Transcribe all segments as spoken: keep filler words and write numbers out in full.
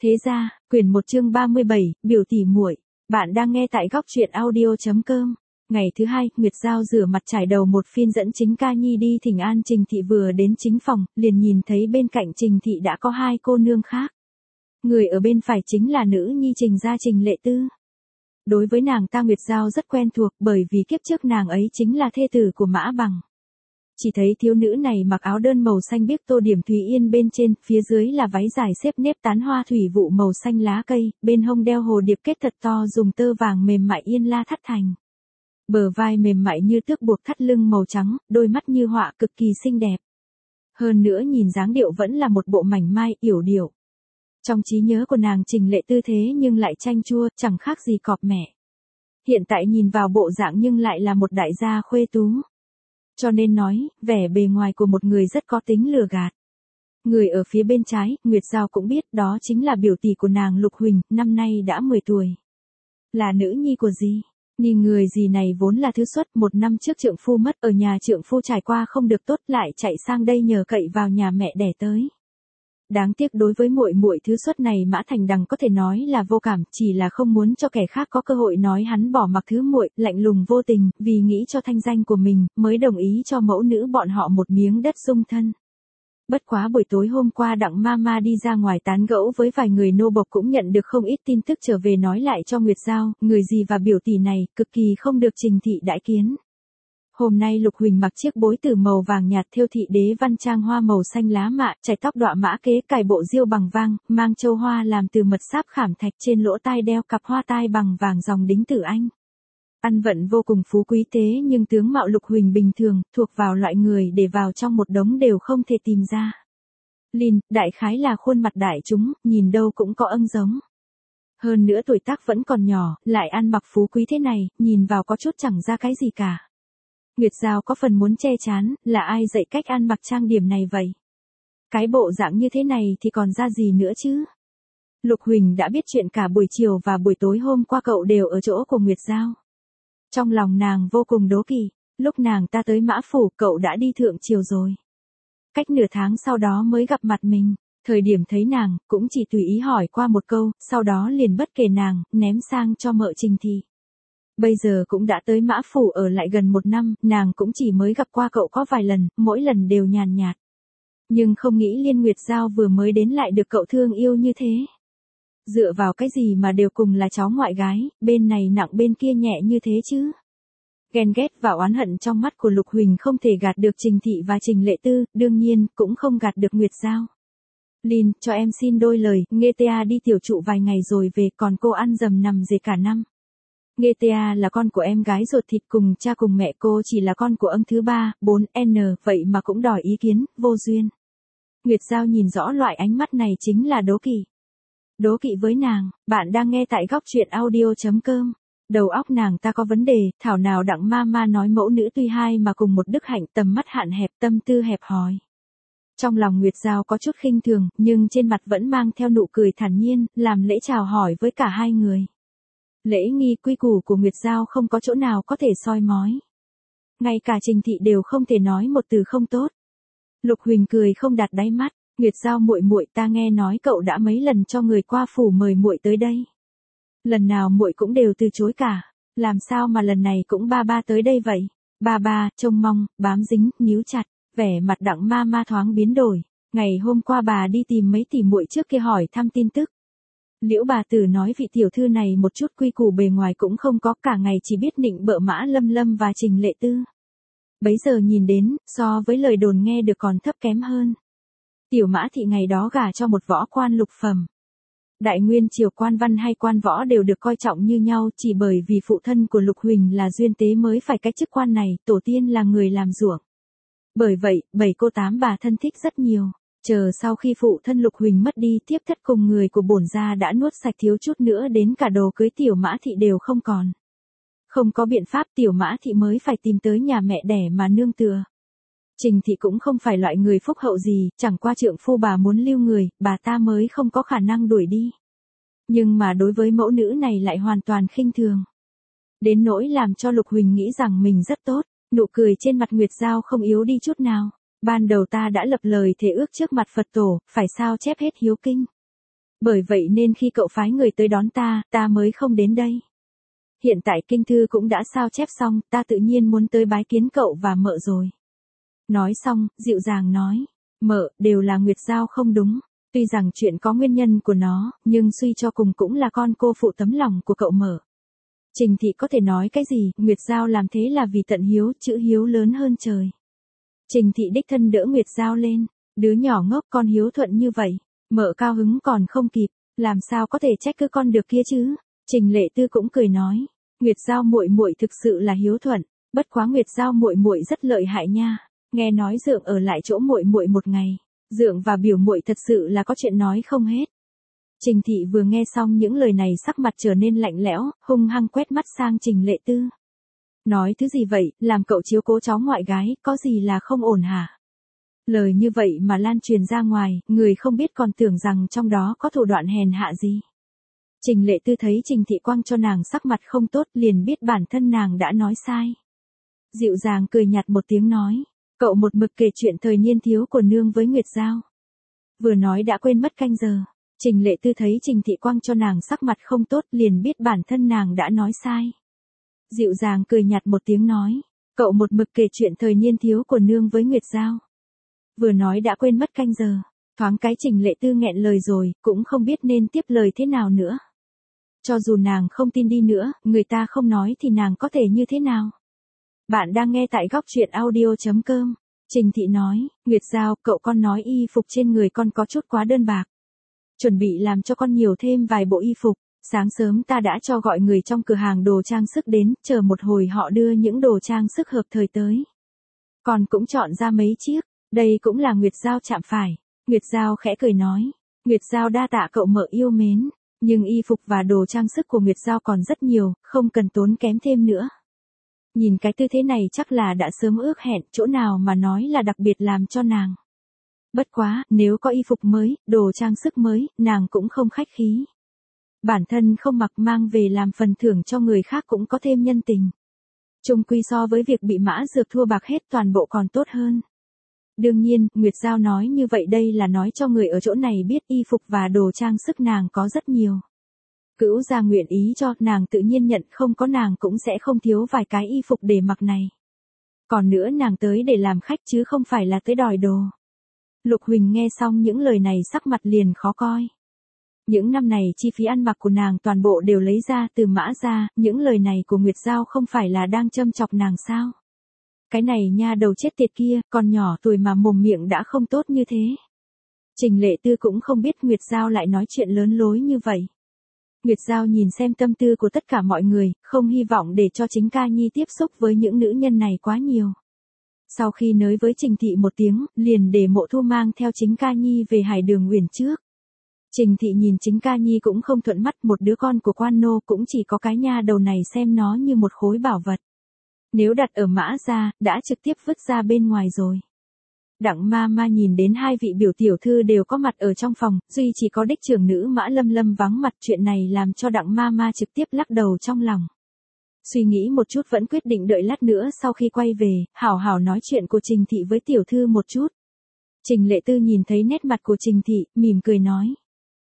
Thế ra, quyển một chương ba mươi bảy, biểu tỉ muội. Bạn đang nghe tại góc truyện audio chấm com. Ngày thứ hai, Nguyệt Giao rửa mặt trải đầu một phiên dẫn chính ca nhi đi thỉnh an Trình Thị vừa đến chính phòng, liền nhìn thấy bên cạnh Trình Thị đã có hai cô nương khác. Người ở bên phải chính là nữ nhi Trình gia Trình Lệ Tư. Đối với nàng ta Nguyệt Giao rất quen thuộc bởi vì kiếp trước nàng ấy chính là thê tử của Mã Bằng. Chỉ thấy thiếu nữ này mặc áo đơn màu xanh biếc tô điểm thủy yên bên trên, phía dưới là váy dài xếp nếp tán hoa thủy vụ màu xanh lá cây, bên hông đeo hồ điệp kết thật to dùng tơ vàng mềm mại yên la thắt thành. Bờ vai mềm mại như tước buộc thắt lưng màu trắng, đôi mắt như họa cực kỳ xinh đẹp. Hơn nữa nhìn dáng điệu vẫn là một bộ mảnh mai, yểu điệu. Trong trí nhớ của nàng Trình Lệ Tư thế nhưng lại chanh chua, chẳng khác gì cọp mẹ. Hiện tại nhìn vào bộ dạng nhưng lại là một đại gia khuê tú. Cho nên nói, vẻ bề ngoài của một người rất có tính lừa gạt. Người ở phía bên trái, Nguyệt Giao cũng biết đó chính là biểu tỷ của nàng Lục Huỳnh, năm nay đã mười tuổi. Là nữ nhi của dì. Nhìn người dì này vốn là thứ xuất, một năm trước trượng phu mất, ở nhà trượng phu trải qua không được tốt lại chạy sang đây nhờ cậy vào nhà mẹ đẻ tới. Đáng tiếc đối với muội muội thứ xuất này Mã Thành Đằng có thể nói là vô cảm, chỉ là không muốn cho kẻ khác có cơ hội nói hắn bỏ mặc thứ muội, lạnh lùng vô tình, vì nghĩ cho thanh danh của mình, mới đồng ý cho mẫu nữ bọn họ một miếng đất dung thân. Bất quá buổi tối hôm qua Đặng Mama đi ra ngoài tán gẫu với vài người nô bộc cũng nhận được không ít tin tức trở về nói lại cho Nguyệt Giao, người dì và biểu tỷ này cực kỳ không được Trình Thị đãi kiến. Hôm nay Lục Huỳnh mặc chiếc bối tử màu vàng nhạt thêu thị đế văn trang hoa màu xanh lá mạ, chải tóc đọa mã kế, cài bộ diêu bằng vang, mang châu hoa làm từ mật sáp khảm thạch, trên lỗ tai đeo cặp hoa tai bằng vàng dòng đính tử anh. Ăn vận vô cùng phú quý tế nhưng tướng mạo Lục Huỳnh bình thường, thuộc vào loại người để vào trong một đống đều không thể tìm ra. Lìn, đại khái là khuôn mặt đại chúng, nhìn đâu cũng có âng giống. Hơn nữa tuổi tác vẫn còn nhỏ, lại ăn mặc phú quý thế này, nhìn vào có chút chẳng ra cái gì cả. Nguyệt Giao có phần muốn che chán, là ai dạy cách ăn mặc trang điểm này vậy? Cái bộ dạng như thế này thì còn ra gì nữa chứ? Lục Huỳnh đã biết chuyện cả buổi chiều và buổi tối hôm qua cậu đều ở chỗ của Nguyệt Giao. Trong lòng nàng vô cùng đố kỵ, lúc nàng ta tới Mã Phủ cậu đã đi thượng triều rồi. Cách nửa tháng sau đó mới gặp mặt mình, thời điểm thấy nàng, cũng chỉ tùy ý hỏi qua một câu, sau đó liền bất kể nàng, ném sang cho mợ Trình Thị. Bây giờ cũng đã tới Mã Phủ ở lại gần một năm, nàng cũng chỉ mới gặp qua cậu có vài lần, mỗi lần đều nhàn nhạt. Nhưng không nghĩ Liên Nguyệt Giao vừa mới đến lại được cậu thương yêu như thế. Dựa vào cái gì mà đều cùng là cháu ngoại gái, bên này nặng bên kia nhẹ như thế chứ? Ghen ghét và oán hận trong mắt của Lục Huỳnh không thể gạt được Trình Thị và Trình Lệ Tư, đương nhiên, cũng không gạt được Nguyệt Giao. Lìn, cho em xin đôi lời, nghe ta đi tiểu trụ vài ngày rồi về, còn cô ăn dầm nằm dề cả năm. Nghe ta là con của em gái ruột thịt cùng cha cùng mẹ, cô chỉ là con của ông thứ ba, bốn N, vậy mà cũng đòi ý kiến, vô duyên. Nguyệt Giao nhìn rõ loại ánh mắt này chính là đố kỵ. Đố kỵ với nàng, bạn đang nghe tại góc truyện audio chấm com. Đầu óc nàng ta có vấn đề, thảo nào Đặng Mama nói mẫu nữ tuy hai mà cùng một đức hạnh, tầm mắt hạn hẹp, tâm tư hẹp hòi. Trong lòng Nguyệt Giao có chút khinh thường, nhưng trên mặt vẫn mang theo nụ cười thản nhiên, làm lễ chào hỏi với cả hai người. Lễ nghi quy củ của Nguyệt Giao không có chỗ nào có thể soi mói. Ngay cả Trình Thị đều không thể nói một từ không tốt. Lục Huỳnh cười không đặt đáy mắt, Nguyệt Giao muội muội, ta nghe nói cậu đã mấy lần cho người qua phủ mời muội tới đây. Lần nào muội cũng đều từ chối cả, làm sao mà lần này cũng ba ba tới đây vậy? Ba ba, trông mong, bám dính, níu chặt, vẻ mặt Đặng Mama thoáng biến đổi. Ngày hôm qua bà đi tìm mấy tỷ muội trước kia hỏi thăm tin tức. Liễu bà tử nói vị tiểu thư này một chút quy củ bề ngoài cũng không có, cả ngày chỉ biết nịnh bợ Mã Lâm Lâm và Trình Lệ Tư. Bấy giờ nhìn đến, so với lời đồn nghe được còn thấp kém hơn. Tiểu Mã thị ngày đó gả cho một võ quan lục phẩm. Đại nguyên triều quan văn hay quan võ đều được coi trọng như nhau, chỉ bởi vì phụ thân của Lục Huỳnh là duyên tế mới phải cái chức quan này, tổ tiên là người làm ruộng. Bởi vậy, bảy cô tám bà thân thích rất nhiều. Chờ sau khi phụ thân Lục Huỳnh mất đi, tiếp thất cùng người của bổn gia đã nuốt sạch, thiếu chút nữa đến cả đồ cưới Tiểu Mã thị đều không còn. Không có biện pháp, Tiểu Mã thị mới phải tìm tới nhà mẹ đẻ mà nương tựa. Trình Thị cũng không phải loại người phúc hậu gì, chẳng qua trượng phu bà muốn lưu người, bà ta mới không có khả năng đuổi đi. Nhưng mà đối với mẫu nữ này lại hoàn toàn khinh thường. Đến nỗi làm cho Lục Huỳnh nghĩ rằng mình rất tốt, nụ cười trên mặt Nguyệt Giao không yếu đi chút nào. Ban đầu ta đã lập lời thề ước trước mặt Phật tổ, phải sao chép hết hiếu kinh. Bởi vậy nên khi cậu phái người tới đón ta, ta mới không đến đây. Hiện tại kinh thư cũng đã sao chép xong, ta tự nhiên muốn tới bái kiến cậu và mợ rồi. Nói xong, dịu dàng nói, mợ, đều là Nguyệt Giao không đúng. Tuy rằng chuyện có nguyên nhân của nó, nhưng suy cho cùng cũng là con cô phụ tấm lòng của cậu mợ. Trình thị có thể nói cái gì, Nguyệt Giao làm thế là vì tận hiếu, chữ hiếu lớn hơn trời. Trình thị đích thân đỡ Nguyệt Giao lên, đứa nhỏ ngốc con hiếu thuận như vậy, mợ cao hứng còn không kịp, làm sao có thể trách cứ con được kia chứ. Trình Lệ Tư cũng cười nói, Nguyệt Giao muội muội thực sự là hiếu thuận, bất quá Nguyệt Giao muội muội rất lợi hại nha, nghe nói Dượng ở lại chỗ muội muội một ngày, Dượng và biểu muội thật sự là có chuyện nói không hết. Trình thị vừa nghe xong những lời này sắc mặt trở nên lạnh lẽo, hung hăng quét mắt sang Trình Lệ Tư. Nói thứ gì vậy, làm cậu chiếu cố cháu ngoại gái, có gì là không ổn hả? Lời như vậy mà lan truyền ra ngoài, người không biết còn tưởng rằng trong đó có thủ đoạn hèn hạ gì. Trình Lệ Tư thấy Trình thị quăng cho nàng sắc mặt không tốt, liền biết bản thân nàng đã nói sai. Dịu dàng cười nhạt một tiếng nói, cậu một mực kể chuyện thời niên thiếu của nương với Nguyệt Giao. Vừa nói đã quên mất canh giờ. Trình Lệ Tư thấy Trình thị quăng cho nàng sắc mặt không tốt, liền biết bản thân nàng đã nói sai. Dịu dàng cười nhạt một tiếng nói, cậu một mực kể chuyện thời niên thiếu của nương với Nguyệt Giao. Vừa nói đã quên mất canh giờ, thoáng cái Trình Lệ Tư nghẹn lời rồi, cũng không biết nên tiếp lời thế nào nữa. Cho dù nàng không tin đi nữa, người ta không nói thì nàng có thể như thế nào? Bạn đang nghe tại góc truyện audio chấm com. Trình thị nói, Nguyệt Giao, cậu con nói y phục trên người con có chút quá đơn bạc. Chuẩn bị làm cho con nhiều thêm vài bộ y phục. Sáng sớm ta đã cho gọi người trong cửa hàng đồ trang sức đến, chờ một hồi họ đưa những đồ trang sức hợp thời tới. Con cũng chọn ra mấy chiếc, đây cũng là Nguyệt Giao chạm phải. Nguyệt Giao khẽ cười nói, Nguyệt Giao đa tạ cậu mợ yêu mến, nhưng y phục và đồ trang sức của Nguyệt Giao còn rất nhiều, không cần tốn kém thêm nữa. Nhìn cái tư thế này chắc là đã sớm ước hẹn, chỗ nào mà nói là đặc biệt làm cho nàng. Bất quá, nếu có y phục mới, đồ trang sức mới, nàng cũng không khách khí. Bản thân không mặc mang về làm phần thưởng cho người khác cũng có thêm nhân tình. Chung quy so với việc bị Mã Dược thua bạc hết toàn bộ còn tốt hơn. Đương nhiên, Nguyệt Giao nói như vậy đây là nói cho người ở chỗ này biết y phục và đồ trang sức nàng có rất nhiều. Cữu gia nguyện ý cho, nàng tự nhiên nhận, không có nàng cũng sẽ không thiếu vài cái y phục để mặc này. Còn nữa nàng tới để làm khách chứ không phải là tới đòi đồ. Lục Huỳnh nghe xong những lời này sắc mặt liền khó coi. Những năm này chi phí ăn mặc của nàng toàn bộ đều lấy ra từ Mã ra, những lời này của Nguyệt Giao không phải là đang châm chọc nàng sao? Cái này nha đầu chết tiệt kia, còn nhỏ tuổi mà mồm miệng đã không tốt như thế. Trình Lệ Tư cũng không biết Nguyệt Giao lại nói chuyện lớn lối như vậy. Nguyệt Giao nhìn xem tâm tư của tất cả mọi người, không hy vọng để cho chính Ca Nhi tiếp xúc với những nữ nhân này quá nhiều. Sau khi nói với Trình thị một tiếng, liền để Mộ Thu mang theo chính Ca Nhi về Hải Đường Uyển trước. Trình thị nhìn chính Ca Nhi cũng không thuận mắt, một đứa con của quan nô cũng chỉ có cái nha đầu này xem nó như một khối bảo vật. Nếu đặt ở Mã gia, đã trực tiếp vứt ra bên ngoài rồi. Đặng ma ma nhìn đến hai vị biểu tiểu thư đều có mặt ở trong phòng, duy chỉ có đích trưởng nữ Mã Lâm Lâm vắng mặt, chuyện này làm cho đặng ma ma trực tiếp lắc đầu trong lòng. Suy nghĩ một chút vẫn quyết định đợi lát nữa sau khi quay về, hảo hảo nói chuyện của Trình thị với tiểu thư một chút. Trình Lệ Tư nhìn thấy nét mặt của Trình thị, mỉm cười nói.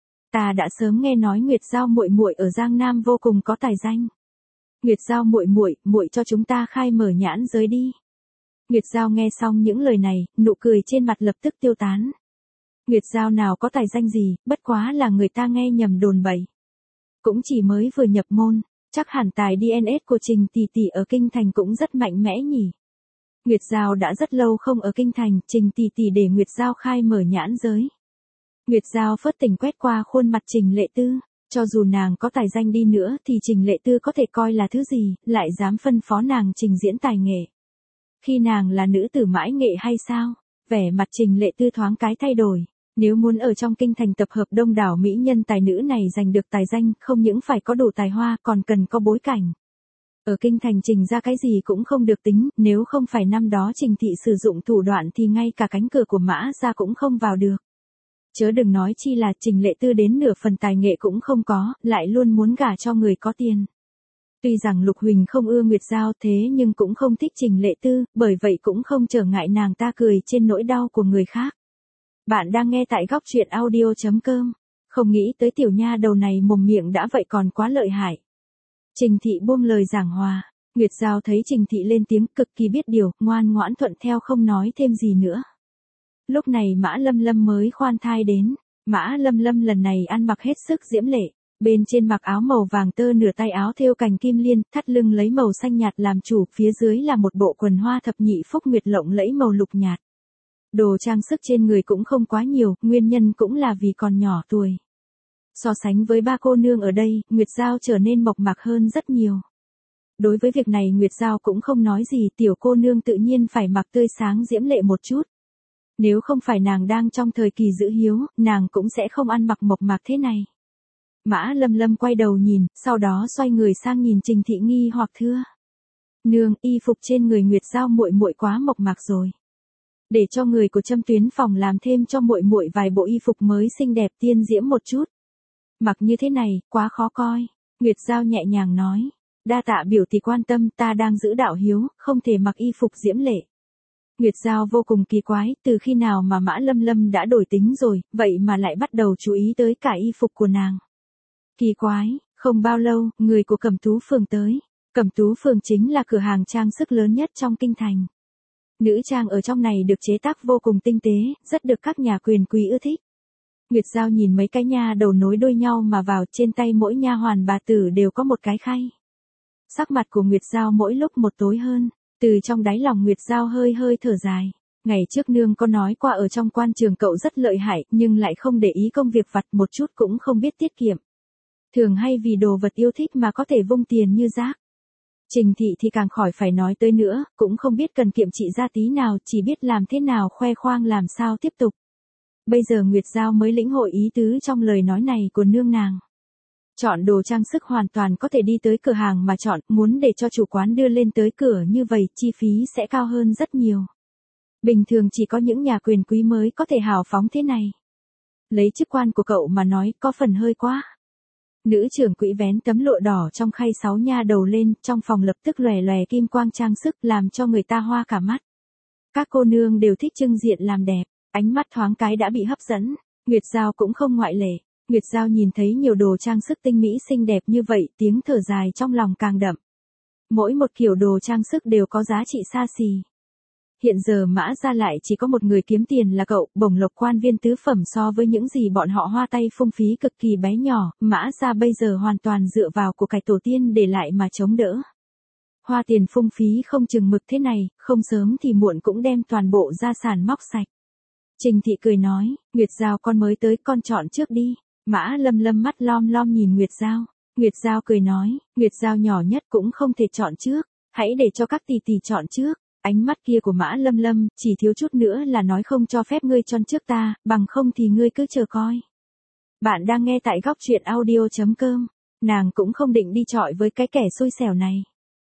Ta đã sớm nghe nói Nguyệt Giao muội muội ở Giang Nam vô cùng có tài danh. Nguyệt Giao muội muội, muội cho chúng ta khai mở nhãn giới đi. Nguyệt Giao nghe xong những lời này, nụ cười trên mặt lập tức tiêu tán. Nguyệt Giao nào có tài danh gì, bất quá là người ta nghe nhầm đồn bậy. Cũng chỉ mới vừa nhập môn, chắc hẳn tài đê en ét của Trình tỷ tỷ ở Kinh Thành cũng rất mạnh mẽ nhỉ. Nguyệt Giao đã rất lâu không ở Kinh Thành, Trình tỷ tỷ để Nguyệt Giao khai mở nhãn giới. Nguyệt Giao phớt tình quét qua khuôn mặt Trình Lệ Tư, cho dù nàng có tài danh đi nữa thì Trình Lệ Tư có thể coi là thứ gì, lại dám phân phó nàng trình diễn tài nghệ. Khi nàng là nữ tử mãi nghệ hay sao? Vẻ mặt Trình Lệ Tư thoáng cái thay đổi. Nếu muốn ở trong Kinh Thành tập hợp đông đảo mỹ nhân tài nữ này giành được tài danh, không những phải có đủ tài hoa, còn cần có bối cảnh. Ở Kinh Thành Trình ra cái gì cũng không được tính, nếu không phải năm đó Trình thị sử dụng thủ đoạn thì ngay cả cánh cửa của Mã ra cũng không vào được. Chớ đừng nói chi là Trình Lệ Tư đến nửa phần tài nghệ cũng không có, lại luôn muốn gả cho người có tiền. Tuy rằng Lục Huỳnh không ưa Nguyệt Giao thế nhưng cũng không thích Trình Lệ Tư, bởi vậy cũng không trở ngại nàng ta cười trên nỗi đau của người khác. Bạn đang nghe tại góc truyện audio chấm com. Không nghĩ tới tiểu nha đầu này mồm miệng đã vậy còn quá lợi hại. Trình Thị buông lời giảng hòa. Nguyệt Giao thấy Trình Thị lên tiếng cực kỳ biết điều, ngoan ngoãn thuận theo không nói thêm gì nữa. Lúc này Mã Lâm Lâm mới khoan thai đến. Mã Lâm Lâm lần này ăn mặc hết sức diễm lệ. Bên trên mặc áo màu vàng tơ nửa tay áo thêu cành kim liên, thắt lưng lấy màu xanh nhạt làm chủ, phía dưới là một bộ quần hoa thập nhị phúc nguyệt lộng lẫy màu lục nhạt. Đồ trang sức trên người cũng không quá nhiều, nguyên nhân cũng là vì còn nhỏ tuổi. So sánh với ba cô nương ở đây, Nguyệt Giao trở nên mộc mạc hơn rất nhiều. Đối với việc này Nguyệt Giao cũng không nói gì, tiểu cô nương tự nhiên phải mặc tươi sáng diễm lệ một chút. Nếu không phải nàng đang trong thời kỳ giữ hiếu, nàng cũng sẽ không ăn mặc mộc mạc thế này. Mã Lâm Lâm quay đầu nhìn, sau đó xoay người sang nhìn Trình Thị nghi hoặc thưa. Nương, y phục trên người Nguyệt Giao muội muội quá mộc mạc rồi. Để cho người của Châm Tuyến phòng làm thêm cho muội muội vài bộ y phục mới xinh đẹp tiên diễm một chút. Mặc như thế này, quá khó coi. Nguyệt Giao nhẹ nhàng nói. Đa tạ biểu tỷ quan tâm, ta đang giữ đạo hiếu, không thể mặc y phục diễm lệ. Nguyệt Giao vô cùng kỳ quái, từ khi nào mà Mã Lâm Lâm đã đổi tính rồi, vậy mà lại bắt đầu chú ý tới cả y phục của nàng. Kỳ quái, không bao lâu, người của Cẩm Tú Phường tới. Cẩm Tú Phường chính là cửa hàng trang sức lớn nhất trong kinh thành. Nữ trang ở trong này được chế tác vô cùng tinh tế, rất được các nhà quyền quý ưa thích. Nguyệt Giao nhìn mấy cái nha đầu nối đuôi nhau mà vào, trên tay mỗi nha hoàn bà tử đều có một cái khay. Sắc mặt của Nguyệt Giao mỗi lúc một tối hơn, từ trong đáy lòng Nguyệt Giao hơi hơi thở dài. Ngày trước nương có nói qua ở trong quan trường cậu rất lợi hại, nhưng lại không để ý công việc vặt một chút cũng không biết tiết kiệm. Thường hay vì đồ vật yêu thích mà có thể vung tiền như rác. Trình Thị thì càng khỏi phải nói tới nữa, cũng không biết cần kiệm trị ra tí nào, chỉ biết làm thế nào khoe khoang làm sao tiếp tục. Bây giờ Nguyệt Giao mới lĩnh hội ý tứ trong lời nói này của nương nàng. Chọn đồ trang sức hoàn toàn có thể đi tới cửa hàng mà chọn, muốn để cho chủ quán đưa lên tới cửa như vậy, chi phí sẽ cao hơn rất nhiều. Bình thường chỉ có những nhà quyền quý mới có thể hào phóng thế này. Lấy chức quan của cậu mà nói có phần hơi quá. Nữ trưởng quỹ vén tấm lụa đỏ trong khay sáu nha đầu lên, trong phòng lập tức lòe lòe kim quang trang sức làm cho người ta hoa cả mắt. Các cô nương đều thích trưng diện làm đẹp, ánh mắt thoáng cái đã bị hấp dẫn, Nguyệt Giao cũng không ngoại lệ. Nguyệt Giao nhìn thấy nhiều đồ trang sức tinh mỹ xinh đẹp như vậy, tiếng thở dài trong lòng càng đậm. Mỗi một kiểu đồ trang sức đều có giá trị xa xỉ. Hiện giờ Mã gia lại chỉ có một người kiếm tiền là cậu, bổng lộc quan viên tứ phẩm so với những gì bọn họ hoa tay phung phí cực kỳ bé nhỏ, Mã gia bây giờ hoàn toàn dựa vào của cải tổ tiên để lại mà chống đỡ. Hoa tiền phung phí không chừng mực thế này, không sớm thì muộn cũng đem toàn bộ gia sản móc sạch. Trình Thị cười nói, Nguyệt Giao con mới tới, con chọn trước đi. Mã Lâm Lâm mắt lom lom nhìn Nguyệt Giao. Nguyệt Giao cười nói, Nguyệt Giao nhỏ nhất cũng không thể chọn trước, hãy để cho các tỷ tỷ chọn trước. Ánh mắt kia của Mã Lâm Lâm, chỉ thiếu chút nữa là nói không cho phép ngươi chọn trước ta, bằng không thì ngươi cứ chờ coi. Bạn đang nghe tại góc truyện audio chấm com, nàng cũng không định đi chọi với cái kẻ xui xẻo này.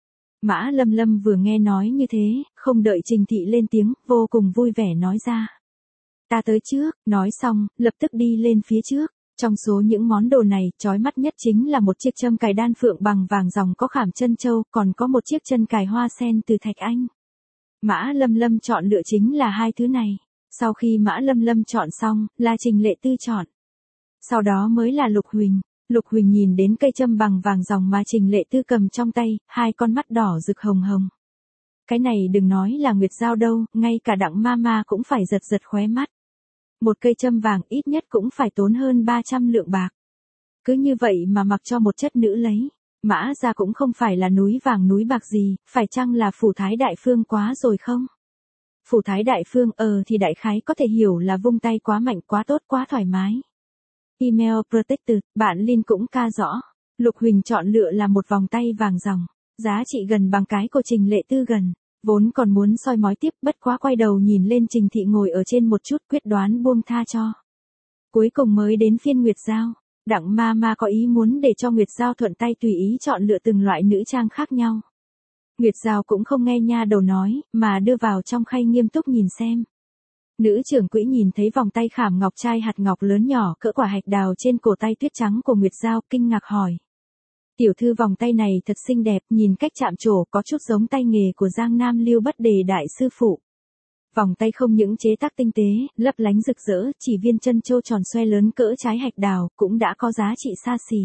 Mã Lâm Lâm vừa nghe nói như thế, không đợi Trình Thị lên tiếng, vô cùng vui vẻ nói ra. Ta tới trước, nói xong, lập tức đi lên phía trước. Trong số những món đồ này, chói mắt nhất chính là một chiếc châm cài đan phượng bằng vàng ròng có khảm chân châu, còn có một chiếc chân cài hoa sen từ thạch anh. Mã Lâm Lâm chọn lựa chính là hai thứ này. Sau khi Mã Lâm Lâm chọn xong, là Trình Lệ Tư chọn. Sau đó mới là Lục Huỳnh. Lục Huỳnh nhìn đến cây châm bằng vàng ròng mà Trình Lệ Tư cầm trong tay, hai con mắt đỏ rực hồng hồng. Cái này đừng nói là Nguyệt Giao đâu, ngay cả Đặng Mama cũng phải giật giật khóe mắt. Một cây châm vàng ít nhất cũng phải tốn hơn ba trăm lượng bạc. Cứ như vậy mà mặc cho một chất nữ lấy. Mã gia cũng không phải là núi vàng núi bạc gì, phải chăng là phủ thái đại phương quá rồi không? Phủ thái đại phương ờ thì đại khái có thể hiểu là vung tay quá mạnh quá tốt quá thoải mái. Email protected, bạn Linh cũng ca rõ. Lục Huỳnh chọn lựa là một vòng tay vàng ròng, giá trị gần bằng cái của Trình Lệ Tư gần. Vốn còn muốn soi mói tiếp, bất quá quay đầu nhìn lên Trình Thị ngồi ở trên một chút, quyết đoán buông tha cho. Cuối cùng mới đến phiên Nguyệt Giao. Đặng Mama có ý muốn để cho Nguyệt Giao thuận tay tùy ý chọn lựa từng loại nữ trang khác nhau. Nguyệt Giao cũng không nghe nha đầu nói, mà đưa vào trong khay nghiêm túc nhìn xem. Nữ trưởng quỹ nhìn thấy vòng tay khảm ngọc trai hạt ngọc lớn nhỏ cỡ quả hạch đào trên cổ tay tuyết trắng của Nguyệt Giao, kinh ngạc hỏi. Tiểu thư vòng tay này thật xinh đẹp, nhìn cách chạm trổ có chút giống tay nghề của Giang Nam Lưu Bất Đề đại sư phụ. Vòng tay không những chế tác tinh tế, lấp lánh rực rỡ, chỉ viên chân châu tròn xoe lớn cỡ trái hạch đào cũng đã có giá trị xa xỉ.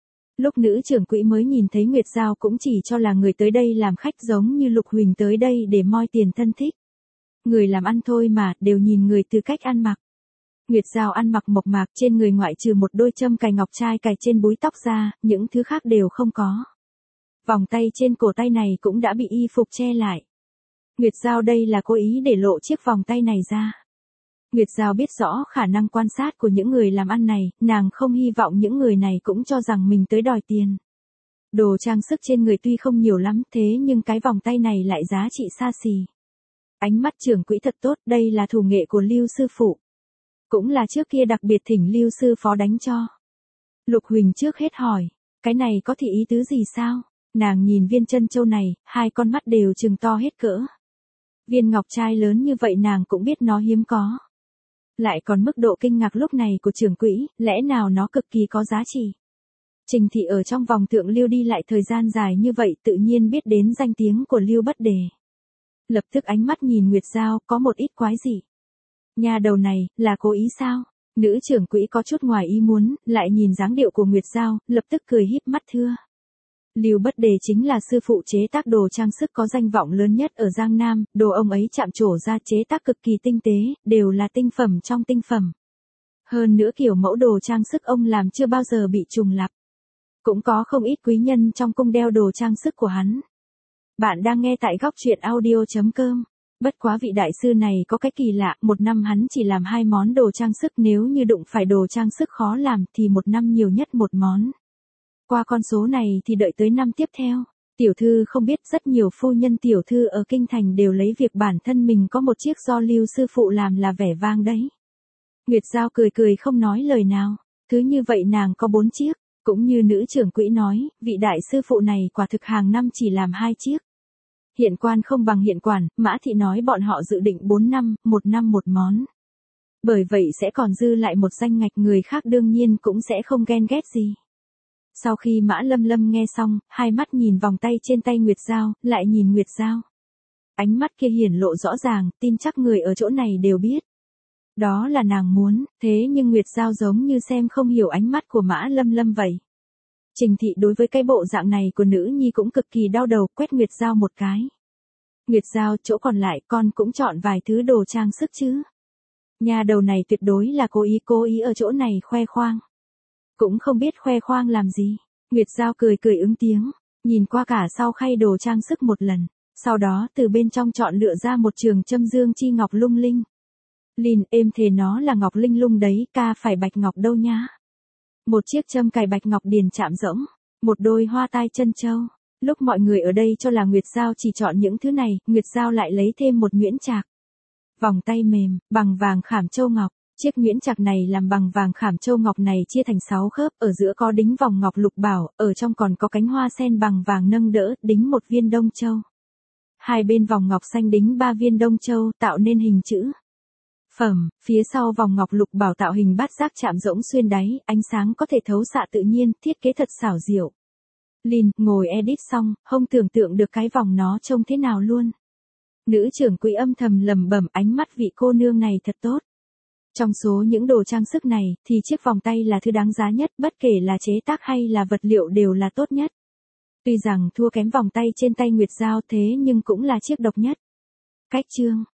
Lúc nữ trưởng quỹ mới nhìn thấy Nguyệt Giao cũng chỉ cho là người tới đây làm khách, giống như Lục Huỳnh tới đây để moi tiền thân thích. Người làm ăn thôi mà, đều nhìn người từ cách ăn mặc. Nguyệt Giao ăn mặc mộc mạc, trên người ngoại trừ một đôi châm cài ngọc trai cài trên búi tóc ra, những thứ khác đều không có. Vòng tay trên cổ tay này cũng đã bị y phục che lại. Nguyệt Giao đây là cố ý để lộ chiếc vòng tay này ra. Nguyệt Giao biết rõ khả năng quan sát của những người làm ăn này, nàng không hy vọng những người này cũng cho rằng mình tới đòi tiền. Đồ trang sức trên người tuy không nhiều lắm, thế nhưng cái vòng tay này lại giá trị xa xỉ. Ánh mắt trưởng quỹ thật tốt, đây là thủ nghệ của Lưu sư phụ. Cũng là trước kia đặc biệt thỉnh Lưu sư phó đánh cho. Lục Huỳnh trước hết hỏi, cái này có thị ý tứ gì sao? Nàng nhìn viên chân châu này, hai con mắt đều trừng to hết cỡ. Viên ngọc trai lớn như vậy nàng cũng biết nó hiếm có. Lại còn mức độ kinh ngạc lúc này của trưởng quỹ, lẽ nào nó cực kỳ có giá trị. Trình thị ở trong vòng thượng Lưu đi lại thời gian dài như vậy tự nhiên biết đến danh tiếng của Lưu Bất Đề. Lập tức ánh mắt nhìn Nguyệt Giao có một ít quái dị. Nhà đầu này, là cố ý sao? Nữ trưởng quỹ có chút ngoài ý muốn, lại nhìn dáng điệu của Nguyệt Giao, lập tức cười híp mắt thưa. Lưu Bất Đề chính là sư phụ chế tác đồ trang sức có danh vọng lớn nhất ở Giang Nam, đồ ông ấy chạm trổ ra chế tác cực kỳ tinh tế, đều là tinh phẩm trong tinh phẩm. Hơn nữa kiểu mẫu đồ trang sức ông làm chưa bao giờ bị trùng lặp. Cũng có không ít quý nhân trong cung đeo đồ trang sức của hắn. Bạn đang nghe tại góc truyện audio chấm com. Bất quá vị đại sư này có cái kỳ lạ, một năm hắn chỉ làm hai món đồ trang sức, nếu như đụng phải đồ trang sức khó làm thì một năm nhiều nhất một món. Qua con số này thì đợi tới năm tiếp theo. Tiểu thư không biết rất nhiều phu nhân tiểu thư ở kinh thành đều lấy việc bản thân mình có một chiếc do Lưu sư phụ làm là vẻ vang đấy. Nguyệt Giao cười cười không nói lời nào. Cứ như vậy nàng có bốn chiếc. Cũng như nữ trưởng quỹ nói, vị đại sư phụ này quả thực hàng năm chỉ làm hai chiếc. Hiện quan không bằng hiện quản, Mã Thị nói bọn họ dự định bốn năm, một năm một món. Bởi vậy sẽ còn dư lại một danh ngạch, người khác đương nhiên cũng sẽ không ghen ghét gì. Sau khi Mã Lâm Lâm nghe xong, hai mắt nhìn vòng tay trên tay Nguyệt Giao, lại nhìn Nguyệt Giao. Ánh mắt kia hiển lộ rõ ràng, tin chắc người ở chỗ này đều biết. Đó là nàng muốn, thế nhưng Nguyệt Giao giống như xem không hiểu ánh mắt của Mã Lâm Lâm vậy. Trình thị đối với cái bộ dạng này của nữ nhi cũng cực kỳ đau đầu, quét Nguyệt Giao một cái. Nguyệt Giao, chỗ còn lại con cũng chọn vài thứ đồ trang sức chứ. Nhà đầu này tuyệt đối là cố ý cố ý ở chỗ này khoe khoang. Cũng không biết khoe khoang làm gì. Nguyệt Giao cười cười ứng tiếng, nhìn qua cả sau khay đồ trang sức một lần. Sau đó từ bên trong chọn lựa ra một trường châm dương chi ngọc lung linh. Lìn, êm thề nó là ngọc linh lung đấy, ca phải bạch ngọc đâu nhá. Một chiếc châm cài bạch ngọc điền chạm rỗng, một đôi hoa tai chân châu. Lúc mọi người ở đây cho là Nguyệt Giao chỉ chọn những thứ này, Nguyệt Giao lại lấy thêm một nhuyễn trạc. Vòng tay mềm, bằng vàng khảm châu ngọc. Chiếc nhuyễn trạc này làm bằng vàng khảm châu ngọc này chia thành sáu khớp, ở giữa có đính vòng ngọc lục bảo, ở trong còn có cánh hoa sen bằng vàng nâng đỡ, đính một viên đông châu. Hai bên vòng ngọc xanh đính ba viên đông châu, tạo nên hình chữ phẩm, phía sau vòng ngọc lục bảo tạo hình bát giác chạm rỗng xuyên đáy, ánh sáng có thể thấu xạ tự nhiên, thiết kế thật xảo diệu. Lìn, ngồi edit xong, không tưởng tượng được cái vòng nó trông thế nào luôn. Nữ trưởng quỹ âm thầm lẩm bẩm, ánh mắt vị cô nương này thật tốt. Trong số những đồ trang sức này, thì chiếc vòng tay là thứ đáng giá nhất, bất kể là chế tác hay là vật liệu đều là tốt nhất. Tuy rằng thua kém vòng tay trên tay Nguyệt Giao thế nhưng cũng là chiếc độc nhất. Cách chương